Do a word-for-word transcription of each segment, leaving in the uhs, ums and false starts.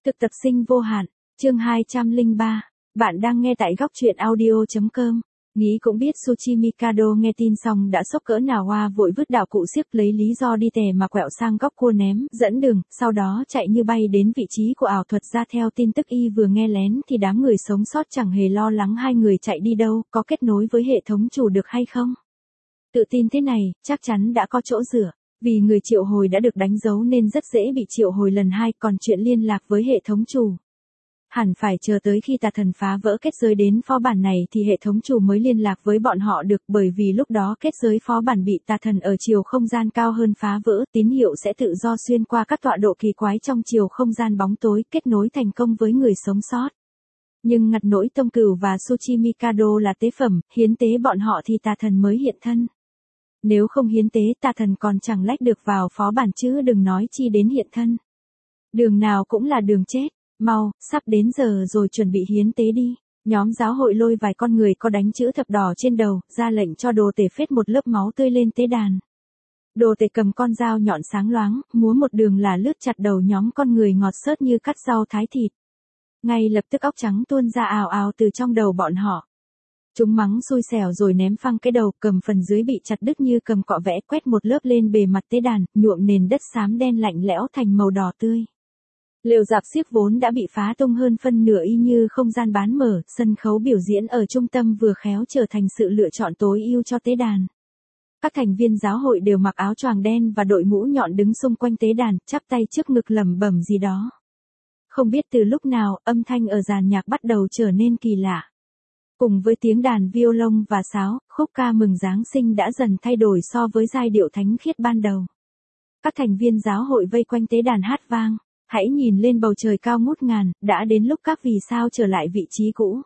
Thực tập sinh vô hạn, chương hai trăm lẻ ba. Bạn đang nghe tại góc truyện audio.com. Nghĩ cũng biết Suchi Mikado nghe tin xong đã sốc cỡ nào, hoa vội vứt đạo cụ xiếc lấy lý do đi tè mà quẹo sang góc cua ném, dẫn đường, sau đó chạy như bay đến vị trí của ảo thuật gia. Theo tin tức y vừa nghe lén thì đám người sống sót chẳng hề lo lắng hai người chạy đi đâu, có kết nối với hệ thống chủ được hay không. Tự tin thế này, chắc chắn đã có chỗ dựa. Vì người triệu hồi đã được đánh dấu nên rất dễ bị triệu hồi lần hai, còn chuyện liên lạc với hệ thống chủ. Hẳn phải chờ tới khi tà thần phá vỡ kết giới đến phó bản này thì hệ thống chủ mới liên lạc với bọn họ được, bởi vì lúc đó kết giới phó bản bị tà thần ở chiều không gian cao hơn phá vỡ, tín hiệu sẽ tự do xuyên qua các tọa độ kỳ quái trong chiều không gian bóng tối, kết nối thành công với người sống sót. Nhưng ngặt nỗi Tông Cửu và Suchi Mikado là tế phẩm, hiến tế bọn họ thì tà thần mới hiện thân. Nếu không hiến tế, tà thần còn chẳng lách được vào phó bản chứ đừng nói chi đến hiện thân. Đường nào cũng là đường chết. Mau, sắp đến giờ rồi, chuẩn bị hiến tế đi. Nhóm giáo hội lôi vài con người có đánh chữ thập đỏ trên đầu, ra lệnh cho đồ tể phết một lớp máu tươi lên tế đàn. Đồ tể cầm con dao nhọn sáng loáng, múa một đường là lướt chặt đầu nhóm con người ngọt xớt như cắt rau thái thịt. Ngay lập tức óc trắng tuôn ra ào ào từ trong đầu bọn họ. Chúng mắng xui xẻo rồi ném phăng cái đầu, cầm phần dưới bị chặt đứt như cầm cọ vẽ, quét một lớp lên bề mặt tế đàn, nhuộm nền đất xám đen lạnh lẽo thành màu đỏ tươi. Lều rạp xiếc vốn đã bị phá tung hơn phân nửa y như không gian bán mở, sân khấu biểu diễn ở trung tâm vừa khéo trở thành sự lựa chọn tối ưu cho tế đàn. Các thành viên giáo hội đều mặc áo choàng đen và đội mũ nhọn đứng xung quanh tế đàn, chắp tay trước ngực lẩm bẩm gì đó. Không biết từ lúc nào, âm thanh ở dàn nhạc bắt đầu trở nên kỳ lạ. Cùng với tiếng đàn violon và sáo, khúc ca mừng Giáng sinh đã dần thay đổi so với giai điệu thánh khiết ban đầu. Các thành viên giáo hội vây quanh tế đàn hát vang. Hãy nhìn lên bầu trời cao ngút ngàn, đã đến lúc các vì sao trở lại vị trí cũ.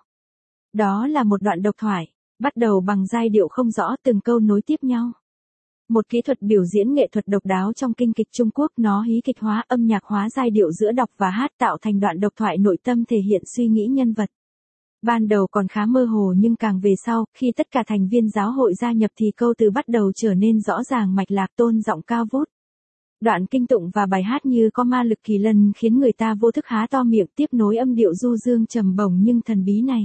Đó là một đoạn độc thoại, bắt đầu bằng giai điệu không rõ, từng câu nối tiếp nhau. Một kỹ thuật biểu diễn nghệ thuật độc đáo trong kinh kịch Trung Quốc, nó hí kịch hóa, âm nhạc hóa giai điệu giữa đọc và hát, tạo thành đoạn độc thoại nội tâm thể hiện suy nghĩ nhân vật. Ban đầu còn khá mơ hồ nhưng càng về sau, khi tất cả thành viên giáo hội gia nhập thì câu từ bắt đầu trở nên rõ ràng mạch lạc, tôn giọng cao vút. Đoạn kinh tụng và bài hát như có ma lực kỳ lân khiến người ta vô thức há to miệng, tiếp nối âm điệu du dương trầm bổng nhưng thần bí này.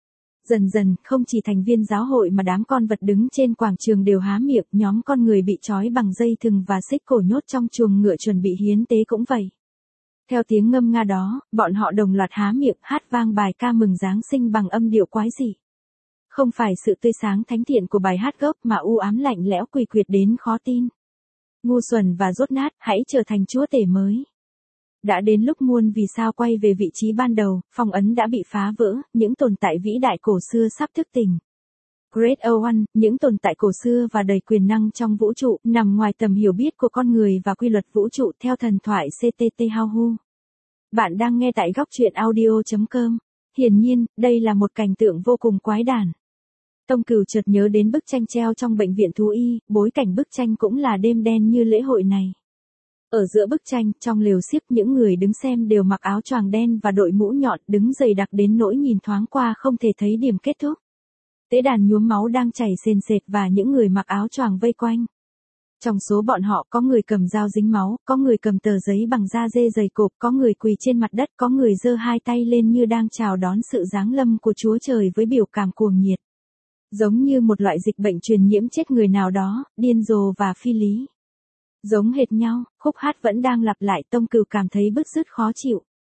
Dần dần, không chỉ thành viên giáo hội mà đám con vật đứng trên quảng trường đều há miệng, nhóm con người bị trói bằng dây thừng và xích cổ nhốt trong chuồng ngựa chuẩn bị hiến tế cũng vậy. Theo tiếng ngâm nga đó, bọn họ đồng loạt há miệng hát vang bài ca mừng Giáng sinh bằng âm điệu quái dị. Không phải sự tươi sáng thánh thiện của bài hát gốc mà u ám lạnh lẽo quỷ quyệt đến khó tin. Ngu xuẩn và dốt nát, hãy trở thành chúa tể mới. Đã đến lúc muôn vì sao quay về vị trí ban đầu, phong ấn đã bị phá vỡ, những tồn tại vĩ đại cổ xưa sắp thức tỉnh. Great One, những tồn tại cổ xưa và đầy quyền năng trong vũ trụ, nằm ngoài tầm hiểu biết của con người và quy luật vũ trụ theo thần thoại xê tê tê How Who. Bạn đang nghe tại góc truyện audio.com. Hiển nhiên, đây là một cảnh tượng vô cùng quái đản. Tông Cửu chợt nhớ đến bức tranh treo trong bệnh viện thú y, bối cảnh bức tranh cũng là đêm đen như lễ hội này. Ở giữa bức tranh, trong lều xiếc, những người đứng xem đều mặc áo choàng đen và đội mũ nhọn, đứng dày đặc đến nỗi nhìn thoáng qua không thể thấy điểm kết thúc. Tế đàn nhuốm máu đang chảy sền sệt và những người mặc áo choàng vây quanh. Trong số bọn họ có người cầm dao dính máu, có người cầm tờ giấy bằng da dê dày cộp, có người quỳ trên mặt đất, có người giơ hai tay lên như đang chào đón sự giáng lâm của Chúa Trời với biểu cảm cuồng nhiệt. Giống như một loại dịch bệnh truyền nhiễm chết người nào đó, điên rồ và phi lý. Giống hệt nhau, khúc hát vẫn đang lặp lại, Tông Cửu cảm thấy bứt rứt khó chịu.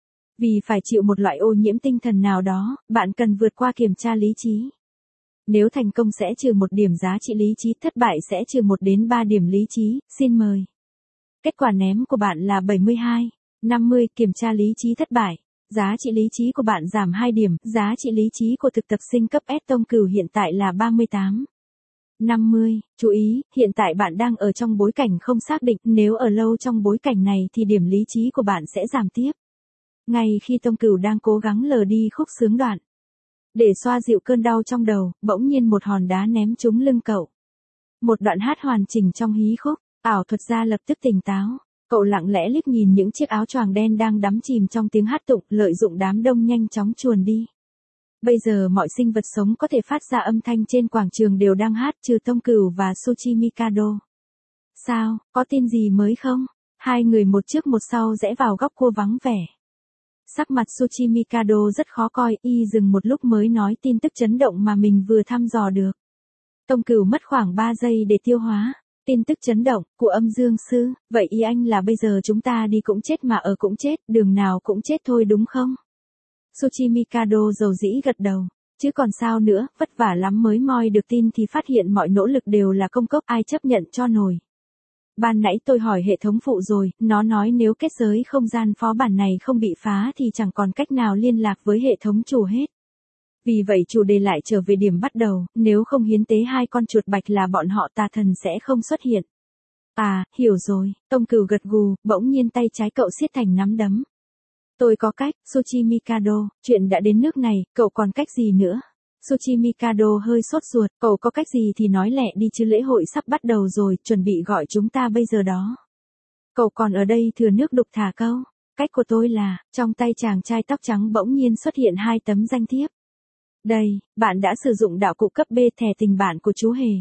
Vì phải chịu một loại ô nhiễm tinh thần nào đó, bạn cần vượt qua kiểm tra lý trí. Nếu thành công sẽ trừ một điểm giá trị lý trí, thất bại sẽ trừ một đến ba điểm lý trí, xin mời. Kết quả ném của bạn là bảy mươi hai, năm mươi, kiểm tra lý trí thất bại. Giá trị lý trí của bạn giảm hai điểm, giá trị lý trí của thực tập sinh cấp S Tông Cửu hiện tại là ba mươi tám. năm mươi, chú ý, hiện tại bạn đang ở trong bối cảnh không xác định, nếu ở lâu trong bối cảnh này thì điểm lý trí của bạn sẽ giảm tiếp. Ngay khi Tông Cửu đang cố gắng lờ đi khúc sướng đoạn. Để xoa dịu cơn đau trong đầu, bỗng nhiên một hòn đá ném trúng lưng cậu. Một đoạn hát hoàn chỉnh trong hí khúc, ảo thuật gia lập tức tỉnh táo. Cậu lặng lẽ liếc nhìn những chiếc áo choàng đen đang đắm chìm trong tiếng hát tụng, lợi dụng đám đông nhanh chóng chuồn đi. Bây giờ mọi sinh vật sống có thể phát ra âm thanh trên quảng trường đều đang hát, trừ Tông Cửu và Suchi Mikado. Sao, có tin gì mới không? Hai người một trước một sau rẽ vào góc cua vắng vẻ. Sắc mặt Tsuchimikado rất khó coi, y dừng một lúc mới nói tin tức chấn động mà mình vừa thăm dò được. Tông Cửu mất khoảng ba giây để tiêu hóa. Tin tức chấn động, của âm dương sư, vậy ý anh là bây giờ chúng ta đi cũng chết mà ở cũng chết, đường nào cũng chết thôi đúng không? Tsuchimikado dầu dĩ gật đầu. Chứ còn sao nữa, vất vả lắm mới moi được tin thì phát hiện mọi nỗ lực đều là công cốc, ai chấp nhận cho nổi. Ban nãy tôi hỏi hệ thống phụ rồi, nó nói nếu kết giới không gian phó bản này không bị phá thì chẳng còn cách nào liên lạc với hệ thống chủ hết. Vì vậy chủ đề lại trở về điểm bắt đầu, nếu không hiến tế hai con chuột bạch là bọn họ tà thần sẽ không xuất hiện. À, hiểu rồi, Tông Cửu gật gù, bỗng nhiên tay trái cậu siết thành nắm đấm. Tôi có cách, Tsuchimikado, chuyện đã đến nước này, cậu còn cách gì nữa? Tsuchimikado hơi sốt ruột, cậu có cách gì thì nói lẹ đi chứ lễ hội sắp bắt đầu rồi, chuẩn bị gọi chúng ta bây giờ đó. Cậu còn ở đây thừa nước đục thả câu. Cách của tôi là, trong tay chàng trai tóc trắng bỗng nhiên xuất hiện hai tấm danh thiếp. Đây, bạn đã sử dụng đạo cụ cấp B thẻ tình bạn của chú Hề.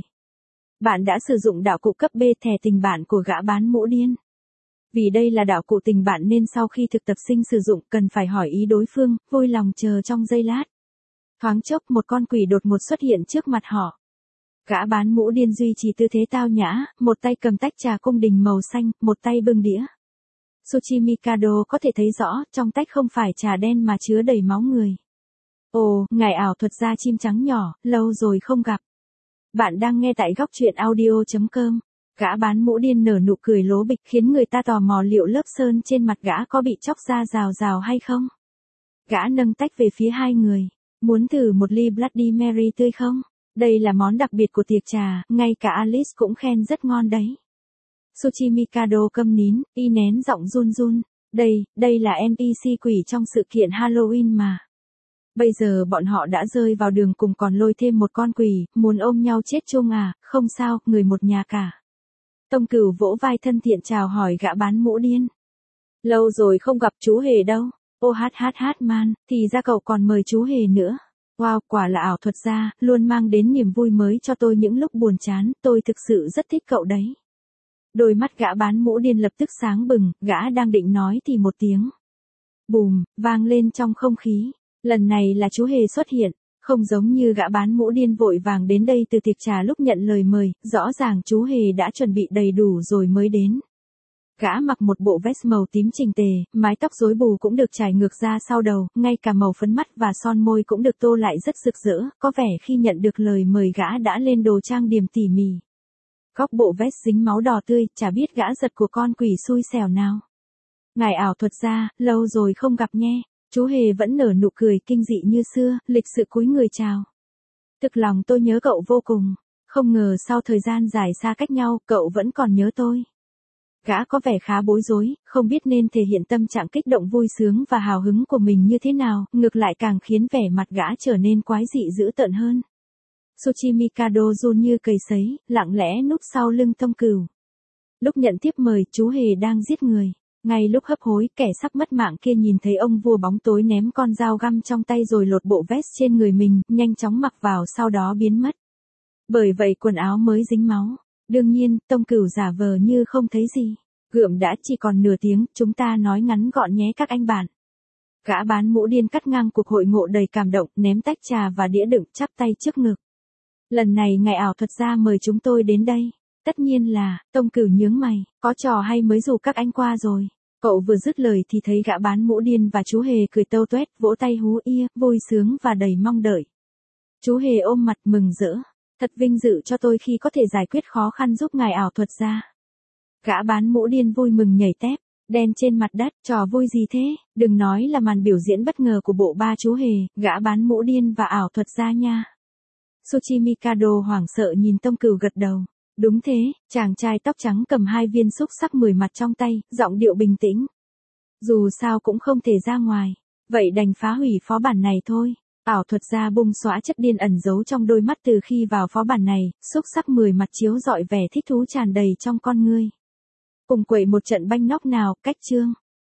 Bạn đã sử dụng đạo cụ cấp B thẻ tình bạn của gã bán mũ điên. Vì đây là đạo cụ tình bạn nên sau khi thực tập sinh sử dụng cần phải hỏi ý đối phương, vui lòng chờ trong giây lát. Thoáng chốc một con quỷ đột ngột xuất hiện trước mặt họ. Gã bán mũ điên duy trì tư thế tao nhã, một tay cầm tách trà cung đình màu xanh, một tay bưng đĩa. Tsuchimikado có thể thấy rõ, trong tách không phải trà đen mà chứa đầy máu người. Ồ, ngài ảo thuật gia chim trắng nhỏ, lâu rồi không gặp. Bạn đang nghe tại góc truyện audio chấm com. Gã bán mũ điên nở nụ cười lố bịch khiến người ta tò mò liệu lớp sơn trên mặt gã có bị chóc ra rào rào hay không. Gã nâng tách về phía hai người. Muốn thử một ly Bloody Mary tươi không? Đây là món đặc biệt của tiệc trà, ngay cả Alice cũng khen rất ngon đấy. Tsuchimikado câm nín, y nén giọng run run. Đây, đây là en pê xê quỷ trong sự kiện Halloween mà. Bây giờ bọn họ đã rơi vào đường cùng còn lôi thêm một con quỷ, muốn ôm nhau chết chung à, không sao, người một nhà cả. Tông Cửu vỗ vai thân thiện chào hỏi gã bán mũ điên. Lâu rồi không gặp chú Hề đâu. Ô hát hát hát man, thì ra cậu còn mời chú Hề nữa. Wow, quả là ảo thuật gia, luôn mang đến niềm vui mới cho tôi những lúc buồn chán, tôi thực sự rất thích cậu đấy. Đôi mắt gã bán mũ điên lập tức sáng bừng, gã đang định nói thì một tiếng. Bùm, vang lên trong không khí. Lần này là chú Hề xuất hiện, không giống như gã bán mũ điên vội vàng đến đây từ tiệc trà lúc nhận lời mời, rõ ràng chú Hề đã chuẩn bị đầy đủ rồi mới đến. Gã mặc một bộ vest màu tím chỉnh tề, mái tóc rối bù cũng được trải ngược ra sau đầu, ngay cả màu phấn mắt và son môi cũng được tô lại rất rực rỡ, có vẻ khi nhận được lời mời gã đã lên đồ trang điểm tỉ mỉ. Góc bộ vest dính máu đỏ tươi, chả biết gã giật của con quỷ xui xẻo nào. Ngài ảo thuật gia, lâu rồi không gặp nhé. Chú Hề vẫn nở nụ cười kinh dị như xưa, lịch sự cúi người chào. Thực lòng tôi nhớ cậu vô cùng, không ngờ sau thời gian dài xa cách nhau, cậu vẫn còn nhớ tôi. Gã có vẻ khá bối rối, không biết nên thể hiện tâm trạng kích động vui sướng và hào hứng của mình như thế nào, ngược lại càng khiến vẻ mặt gã trở nên quái dị dữ tợn hơn. Tsuchimikado run như cầy sấy, lặng lẽ núp sau lưng Tông Cửu. Lúc nhận tiếp mời, chú Hề đang giết người. Ngay lúc hấp hối, kẻ sắp mất mạng kia nhìn thấy ông vua bóng tối ném con dao găm trong tay rồi lột bộ vest trên người mình, nhanh chóng mặc vào sau đó biến mất. Bởi vậy quần áo mới dính máu. Đương nhiên, Tông Cửu giả vờ như không thấy gì. Gượm đã chỉ còn nửa tiếng, chúng ta nói ngắn gọn nhé các anh bạn. Gã bán mũ điên cắt ngang cuộc hội ngộ đầy cảm động, ném tách trà và đĩa đựng chắp tay trước ngực. Lần này ngài ảo thuật gia mời chúng tôi đến đây. Tất nhiên là, Tông Cửu nhướng mày, có trò hay mới rủ các anh qua rồi. Cậu vừa dứt lời thì thấy gã bán mũ điên và chú Hề cười tâu tuét, vỗ tay hú ia, vui sướng và đầy mong đợi. Chú Hề ôm mặt mừng rỡ. Thật vinh dự cho tôi khi có thể giải quyết khó khăn giúp ngài ảo thuật gia. Gã bán mũ điên vui mừng nhảy tép, đen trên mặt đất, trò vui gì thế, đừng nói là màn biểu diễn bất ngờ của bộ ba chú Hề, gã bán mũ điên và ảo thuật gia nha. Tsuchimikado hoảng sợ nhìn Tông Cửu gật đầu. Đúng thế, chàng trai tóc trắng cầm hai viên xúc sắc mười mặt trong tay, giọng điệu bình tĩnh. Dù sao cũng không thể ra ngoài, vậy đành phá hủy phó bản này thôi. Ảo thuật gia bung xóa chất điên ẩn giấu trong đôi mắt từ khi vào phó bản này, xúc sắc mười mặt chiếu rọi vẻ thích thú tràn đầy trong con ngươi. Cùng quậy một trận banh nóc nào, cách chương.